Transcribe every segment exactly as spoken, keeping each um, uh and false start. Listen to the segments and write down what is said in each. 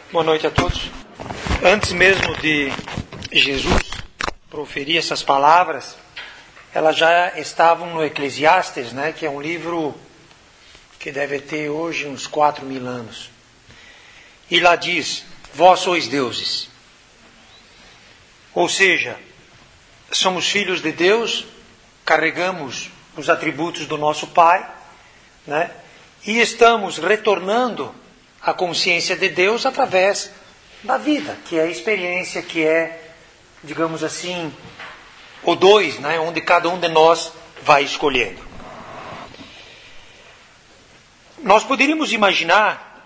Boa noite a todos. Antes mesmo de Jesus proferir essas palavras, elas já estavam no Eclesiastes, né, que é um livro que deve ter hoje uns quatro mil anos. E lá diz, vós sois deuses. Ou seja, somos filhos de Deus, carregamos os atributos do nosso Pai, né, e estamos retornando à consciência de Deus através da vida, que é a experiência, que é, digamos assim, o dois, né, onde cada um de nós vai escolhendo. Nós poderíamos imaginar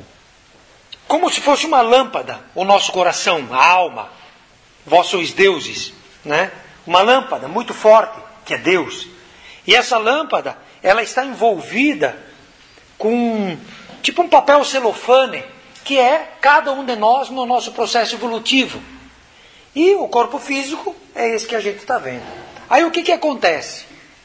como se fosse uma lâmpada o nosso coração, a alma. Vós sois deuses, né? Uma lâmpada muito forte, que é Deus. E essa lâmpada, ela está envolvida com tipo um papel celofane, que é cada um de nós no nosso processo evolutivo. E o corpo físico é esse que a gente está vendo. Aí o que, que acontece?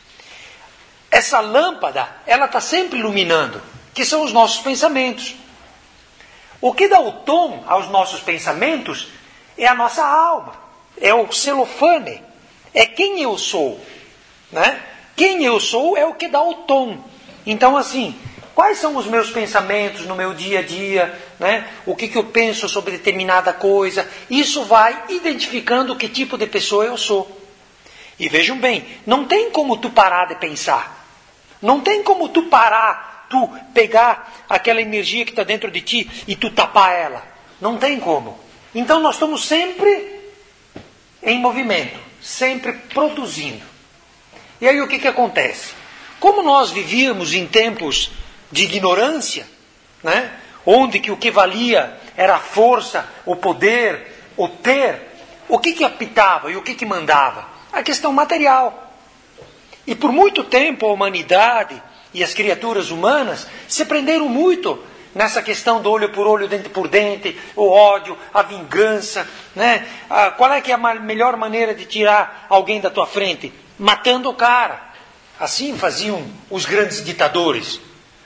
Essa lâmpada, ela está sempre iluminando, que são os nossos pensamentos. O que dá o tom aos nossos pensamentos é a nossa alma, é o celofane, é quem eu sou, né? Quem eu sou é o que dá o tom. Então, assim, quais são os meus pensamentos no meu dia a dia, né? O que, que eu penso sobre determinada coisa, isso vai identificando que tipo de pessoa eu sou. E vejam bem, não tem como tu parar de pensar, não tem como tu parar, tu pegar aquela energia que está dentro de ti e tu tapar ela, não tem como. Então nós estamos sempre em movimento, sempre produzindo. E aí o que, que acontece? Como nós vivíamos em tempos de ignorância, né, onde que o que valia era a força, o poder, o ter, o que, que apitava e o que, que mandava? A questão material. E por muito tempo a humanidade e as criaturas humanas se prenderam muito nessa questão do olho por olho, dente por dente, o ódio, a vingança, né? Ah, qual é que é a melhor maneira de tirar alguém da tua frente? Matando o cara. Assim faziam os grandes ditadores.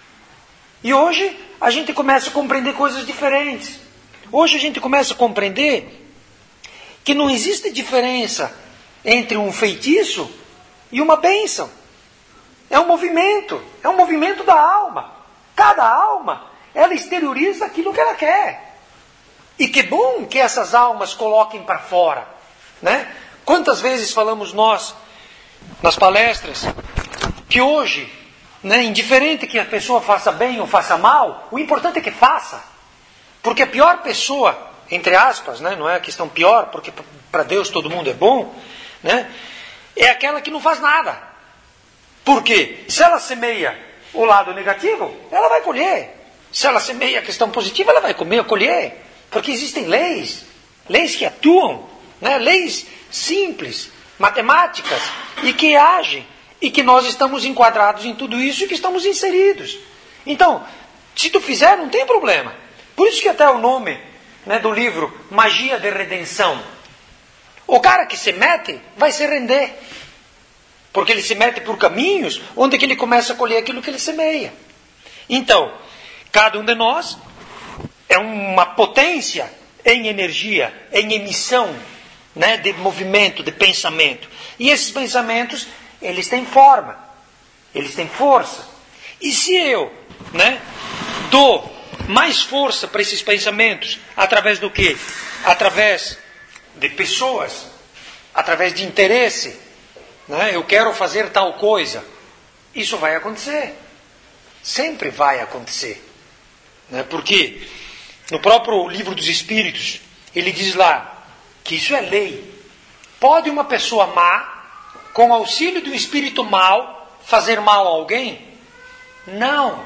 E hoje a gente começa a compreender coisas diferentes. Hoje a gente começa a compreender que não existe diferença entre um feitiço e uma bênção. É um movimento, é um movimento da alma. Cada alma, ela exterioriza aquilo que ela quer. E que bom que essas almas coloquem para fora, né? Quantas vezes falamos nós, nas palestras, que hoje, né, indiferente que a pessoa faça bem ou faça mal, o importante é que faça. Porque a pior pessoa, entre aspas, né, não é a questão pior, porque para Deus todo mundo é bom, né, é aquela que não faz nada. Por quê? Se ela semeia o lado negativo, ela vai colher. Se ela semeia a questão positiva, ela vai comer, colher. Porque existem leis, leis que atuam, né, leis simples, matemáticas, e que agem. E que nós estamos enquadrados em tudo isso e que estamos inseridos. Então, se tu fizer, não tem problema. Por isso que até o nome, né, do livro Magia de Redenção. O cara que se mete vai se render. Porque ele se mete por caminhos onde que ele começa a colher aquilo que ele semeia. Então, cada um de nós é uma potência em energia, em emissão, né, de movimento, de pensamento. E esses pensamentos, eles têm forma, eles têm força. E se eu, né, dou mais força para esses pensamentos, através do quê? Através de pessoas, através de interesse, né, eu quero fazer tal coisa, isso vai acontecer. Sempre vai acontecer. Né, porque no próprio livro dos Espíritos, ele diz lá que isso é lei. Pode uma pessoa má, com auxílio do espírito mau, fazer mal a alguém? Não.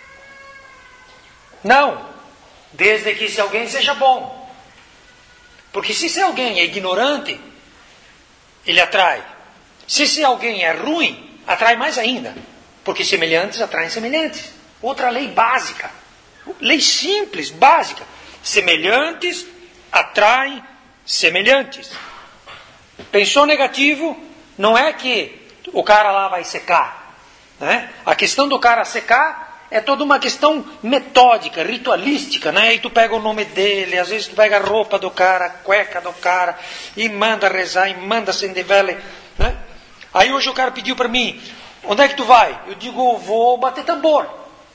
Não. Desde que esse alguém seja bom. Porque se esse alguém é ignorante, ele atrai. Se esse alguém é ruim, atrai mais ainda. Porque semelhantes atraem semelhantes. Outra lei básica. Lei simples, básica. Semelhantes atraem semelhantes. Pensou negativo, não é que o cara lá vai secar, né? A questão do cara secar é toda uma questão metódica, ritualística, né? E tu pega o nome dele, às vezes tu pega a roupa do cara, a cueca do cara, e manda rezar, e manda acender vela, né? Aí hoje o cara pediu para mim, onde é que tu vai? Eu digo, vou bater tambor.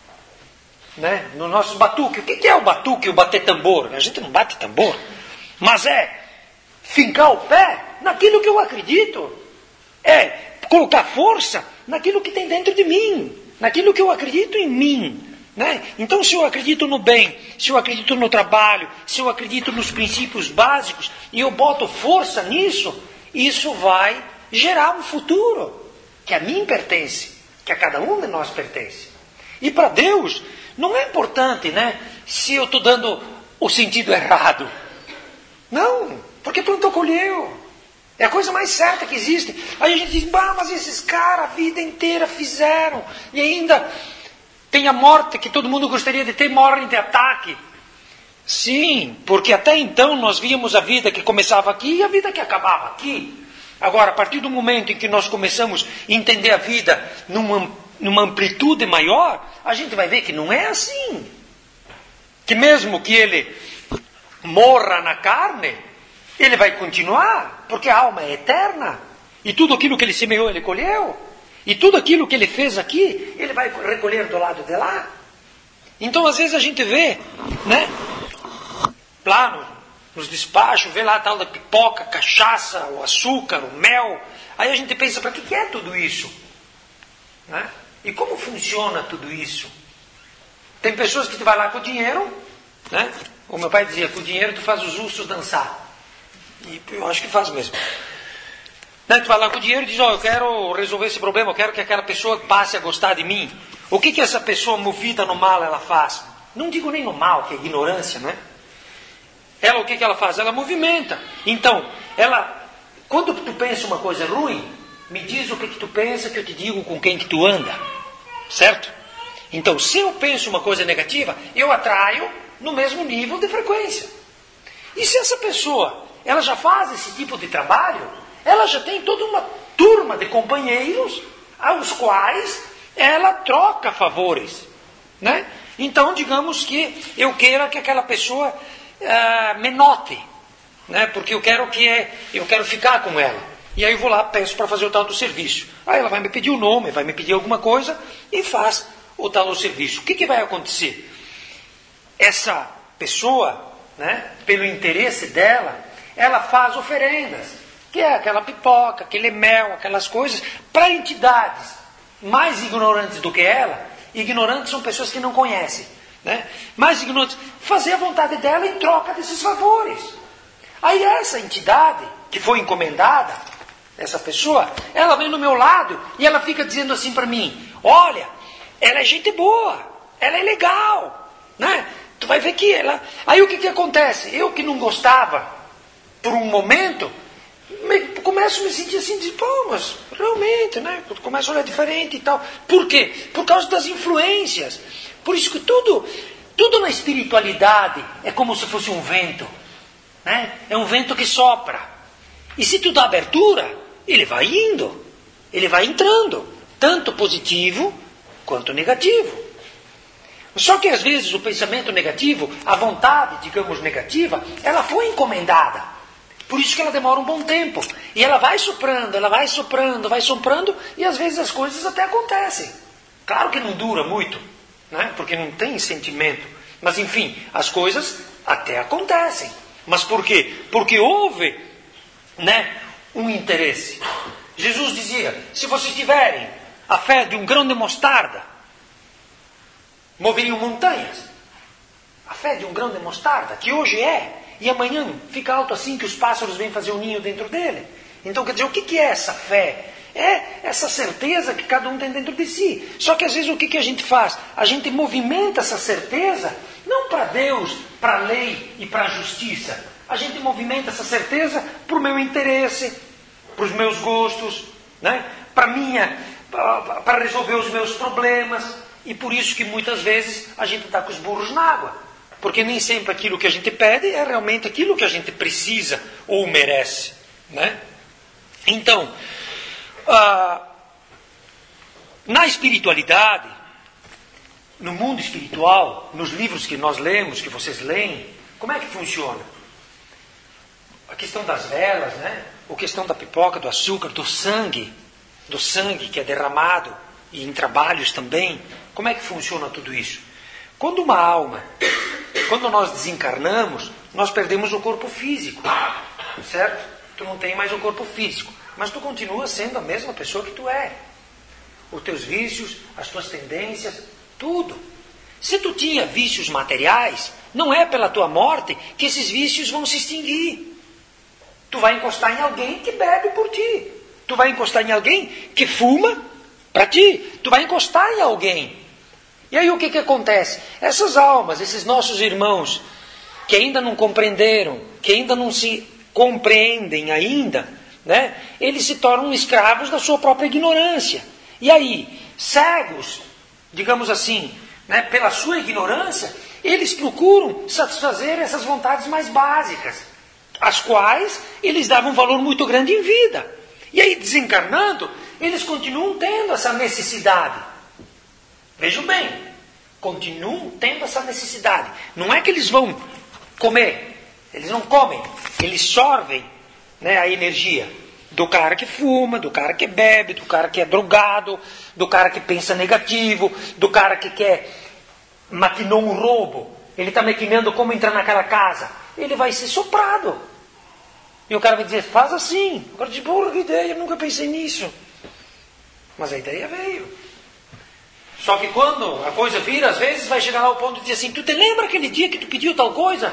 Né? No nosso batuque. O que é o batuque e o bater tambor? A gente não bate tambor. Mas é fincar o pé naquilo que eu acredito. É colocar força naquilo que tem dentro de mim. Naquilo que eu acredito em mim. Né? Então, se eu acredito no bem, se eu acredito no trabalho, se eu acredito nos princípios básicos, e eu boto força nisso, isso vai gerar um futuro que a mim pertence, que a cada um de nós pertence. E para Deus, não é importante, né, se eu estou dando o sentido errado. Não, porque plantou, colheu. É a coisa mais certa que existe. Aí a gente diz, bah, mas esses caras a vida inteira fizeram, e ainda tem a morte que todo mundo gostaria de ter, morrem de ataque. Sim, porque até então nós víamos a vida que começava aqui e a vida que acabava aqui. Agora, a partir do momento em que nós começamos a entender a vida numa, numa amplitude maior, a gente vai ver que não é assim. Que mesmo que ele morra na carne, ele vai continuar, porque a alma é eterna. E tudo aquilo que ele semeou, ele colheu. E tudo aquilo que ele fez aqui, ele vai recolher do lado de lá. Então, às vezes a gente vê, né, lá no, nos despachos, vê lá a tal da pipoca, cachaça, o açúcar, o mel. Aí a gente pensa, para que, que é tudo isso? Né? E como funciona tudo isso? Tem pessoas que tu vai lá com o dinheiro, né? O meu pai dizia, com o dinheiro tu faz os ursos dançar. E eu acho que faz mesmo. Né? Tu vai lá com o dinheiro e diz, ó, oh, eu quero resolver esse problema, eu quero que aquela pessoa passe a gostar de mim. O que que essa pessoa movida no mal ela faz? Não digo nem no mal, que é ignorância, né? Ela, o que que ela faz? Ela movimenta. Então, ela, quando tu pensa uma coisa ruim, me diz o que que tu pensa, que eu te digo com quem que tu anda. Certo? Então, se eu penso uma coisa negativa, eu atraio no mesmo nível de frequência. E se essa pessoa, ela já faz esse tipo de trabalho, ela já tem toda uma turma de companheiros aos quais ela troca favores. Né? Então, digamos que eu queira que aquela pessoa uh, me note. Né? Porque eu quero, que é, eu quero ficar com ela. E aí eu vou lá, peço para fazer o tal do serviço. Aí ela vai me pedir o nome, vai me pedir alguma coisa e faz o tal do serviço. O que, que vai acontecer? Essa pessoa, né, pelo interesse dela, ela faz oferendas, que é aquela pipoca, aquele mel, aquelas coisas, para entidades mais ignorantes do que ela. Ignorantes são pessoas que não conhecem. Né? Mais ignorantes, fazer a vontade dela em troca desses favores. Aí essa entidade que foi encomendada, essa pessoa, ela vem no meu lado e ela fica dizendo assim para mim, olha, ela é gente boa, ela é legal, né? Tu vai ver que ela... Aí o que que acontece? Eu que não gostava, por um momento, me, começo a me sentir assim, de, pô, mas realmente, né? Começo a olhar diferente e tal. Por quê? Por causa das influências. Por isso que tudo, tudo na espiritualidade é como se fosse um vento. Né? É um vento que sopra. E se tu dá abertura, ele vai indo. Ele vai entrando. Tanto positivo quanto negativo. Só que às vezes o pensamento negativo, a vontade, digamos, negativa, ela foi encomendada. Por isso que ela demora um bom tempo. E ela vai soprando, ela vai soprando, vai soprando, e às vezes as coisas até acontecem. Claro que não dura muito, né? Porque não tem sentimento. Mas enfim, as coisas até acontecem. Mas por quê? Porque houve, né, um interesse. Jesus dizia, se vocês tiverem a fé de um grão de mostarda, moveriam montanhas. A fé de um grão de mostarda, que hoje é, e amanhã fica alto assim que os pássaros vêm fazer um ninho dentro dele. Então, quer dizer, o que é essa fé? É essa certeza que cada um tem dentro de si. Só que às vezes o que a gente faz? A gente movimenta essa certeza, não para Deus, para a lei e para a justiça. A gente movimenta essa certeza para o meu interesse, para os meus gostos, né? para minha, para resolver os meus problemas. E por isso que muitas vezes a gente está com os burros na água. Porque nem sempre aquilo que a gente pede é realmente aquilo que a gente precisa ou merece. Né? Então, ah, na espiritualidade, no mundo espiritual, nos livros que nós lemos, que vocês leem, como é que funciona? A questão das velas, né? A questão da pipoca, do açúcar, do sangue, do sangue que é derramado, e em trabalhos também. Como é que funciona tudo isso? Quando uma alma, quando nós desencarnamos, nós perdemos o corpo físico, certo? Tu não tem mais o corpo físico, mas tu continua sendo a mesma pessoa que tu é. Os teus vícios, as tuas tendências, tudo. Se tu tinha vícios materiais, não é pela tua morte que esses vícios vão se extinguir. Tu vai encostar em alguém que bebe por ti. Tu vai encostar em alguém que fuma para ti. Tu vai encostar em alguém. E aí o que que acontece? Essas almas, esses nossos irmãos, que ainda não compreenderam, que ainda não se compreendem ainda, né? Eles se tornam escravos da sua própria ignorância. E aí, cegos, digamos assim, né, pela sua ignorância, eles procuram satisfazer essas vontades mais básicas, as quais eles davam um valor muito grande em vida. E aí, desencarnando, eles continuam tendo essa necessidade. Vejam bem, continuam tendo essa necessidade. Não é que eles vão comer, eles não comem, eles sorvem, né, a energia do cara que fuma, do cara que bebe, do cara que é drogado, do cara que pensa negativo, do cara que quer, maquinou um roubo, ele está maquinando como entrar naquela casa, ele vai ser soprado. E o cara vai dizer, faz assim. O cara diz, porra, que ideia, eu nunca pensei nisso. Mas a ideia veio. Só que quando a coisa vira, às vezes vai chegar lá ao ponto de dizer assim, tu te lembra aquele dia que tu pediu tal coisa?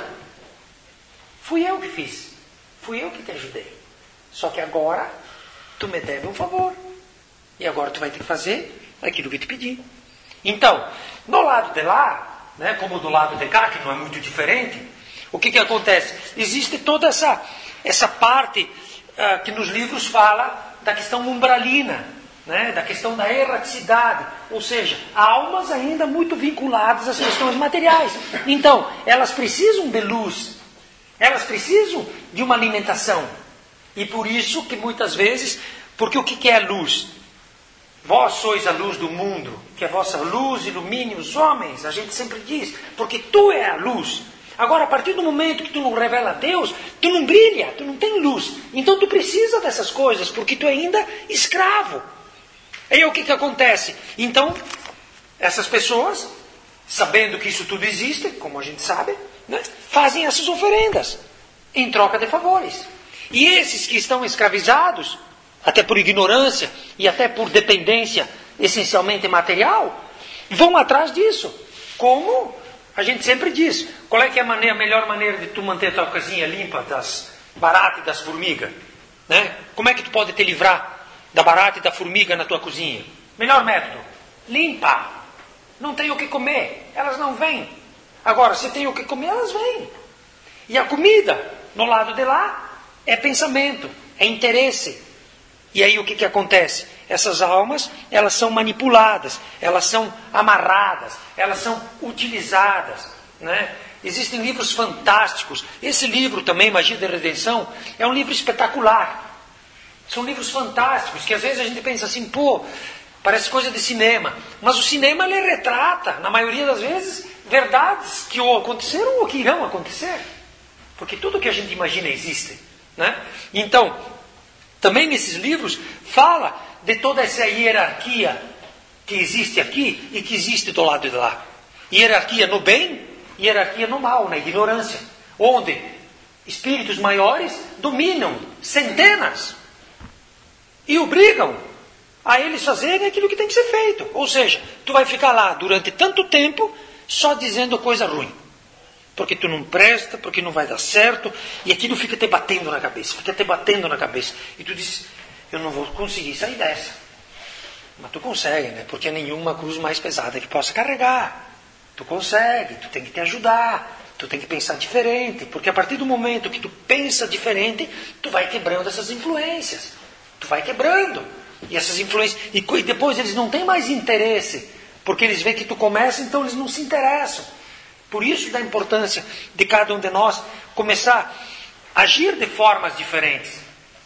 Fui eu que fiz. Fui eu que te ajudei. Só que agora, tu me deve um favor. E agora tu vai ter que fazer aquilo que te pedi. Então, do lado de lá, né, como do lado de cá, que não é muito diferente, o que que acontece? Existe toda essa, essa parte uh, que nos livros fala da questão umbralina, né, da questão da erraticidade. Ou seja, almas ainda muito vinculadas às questões materiais. Então, elas precisam de luz. Elas precisam de uma alimentação. E por isso que muitas vezes, porque o que é a luz? Vós sois a luz do mundo, que a vossa luz ilumine os homens, a gente sempre diz, porque tu é a luz. Agora, a partir do momento que tu não revela a Deus, tu não brilha, tu não tem luz. Então tu precisa dessas coisas, porque tu é ainda escravo. Aí o que que acontece? Então, essas pessoas, sabendo que isso tudo existe, como a gente sabe, né, fazem essas oferendas, em troca de favores. E esses que estão escravizados, até por ignorância e até por dependência essencialmente material, vão atrás disso. Como a gente sempre diz, qual é que é a, maneira, a melhor maneira de tu manter a tua casinha limpa das baratas e das formigas? Né? Como é que tu pode te livrar da barata e da formiga na tua cozinha? Melhor método, limpa. Não tem o que comer, elas não vêm. Agora, se tem o que comer, elas vêm. E a comida, no lado de lá, é pensamento, é interesse. E aí o que que acontece? Essas almas, elas são manipuladas, elas são amarradas, elas são utilizadas, né? Existem livros fantásticos. Esse livro também, Magia da Redenção, é um livro espetacular. São livros fantásticos, que às vezes a gente pensa assim, pô, parece coisa de cinema. Mas o cinema, ele retrata, na maioria das vezes, verdades que ou aconteceram ou que irão acontecer. Porque tudo que a gente imagina existe. Né? Então, também nesses livros fala de toda essa hierarquia que existe aqui e que existe do lado de lá. Hierarquia no bem, hierarquia no mal, na ignorância. Onde espíritos maiores dominam centenas e obrigam a eles fazerem aquilo que tem que ser feito. Ou seja, tu vai ficar lá durante tanto tempo só dizendo coisa ruim. Porque tu não presta, porque não vai dar certo, e aquilo fica te batendo na cabeça, fica te batendo na cabeça. E tu diz, eu não vou conseguir sair dessa. Mas tu consegue, né? Porque é nenhuma cruz mais pesada que possa carregar. Tu consegue, tu tem que te ajudar, tu tem que pensar diferente, porque a partir do momento que tu pensa diferente, tu vai quebrando essas influências. Tu vai quebrando. E essas influências, e depois eles não têm mais interesse, porque eles veem que tu começa, então eles não se interessam. Por isso da importância de cada um de nós começar a agir de formas diferentes.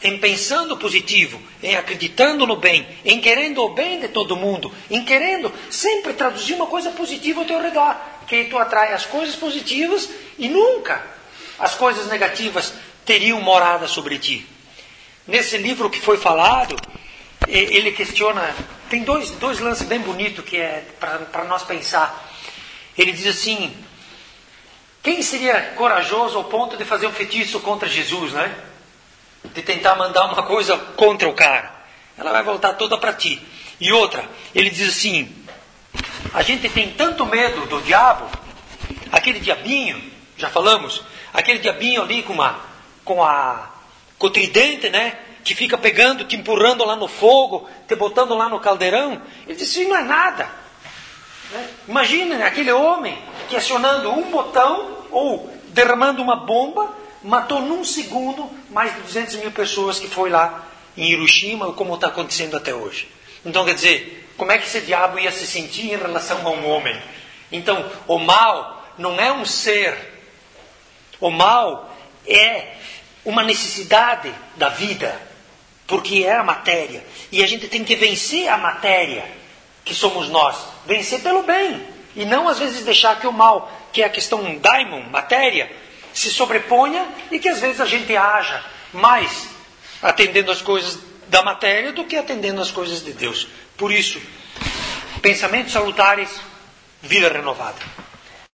em pensando positivo, em acreditando no bem, em querendo o bem de todo mundo, em querendo sempre traduzir uma coisa positiva ao teu redor, que tu atrai as coisas positivas e nunca as coisas negativas teriam morada sobre ti. Nesse livro que foi falado, ele questiona, tem dois, dois lances bem bonitos que é para nós pensar. Ele diz assim, quem seria corajoso ao ponto de fazer um feitiço contra Jesus, né? De tentar mandar uma coisa contra o cara. Ela vai voltar toda para ti. E outra, ele diz assim, a gente tem tanto medo do diabo, aquele diabinho, já falamos, aquele diabinho ali com, uma, com, a, com o tridente, né? Que fica pegando, te empurrando lá no fogo, te botando lá no caldeirão. Ele diz, isso não é nada. Né? Imagina, né, aquele homem que acionando um botão ou derramando uma bomba, matou num segundo mais de duzentas mil pessoas que foi lá em Hiroshima, como está acontecendo até hoje. Então, quer dizer, como é que esse diabo ia se sentir em relação a um homem? Então, o mal não é um ser. O mal é uma necessidade da vida, porque é a matéria. E a gente tem que vencer a matéria, que somos nós. Vencer pelo bem. E não, às vezes, deixar que o mal, que é a questão daimon, matéria, se sobreponha e que, às vezes, a gente haja mais atendendo as coisas da matéria do que atendendo as coisas de Deus. Por isso, pensamentos salutares, vida renovada.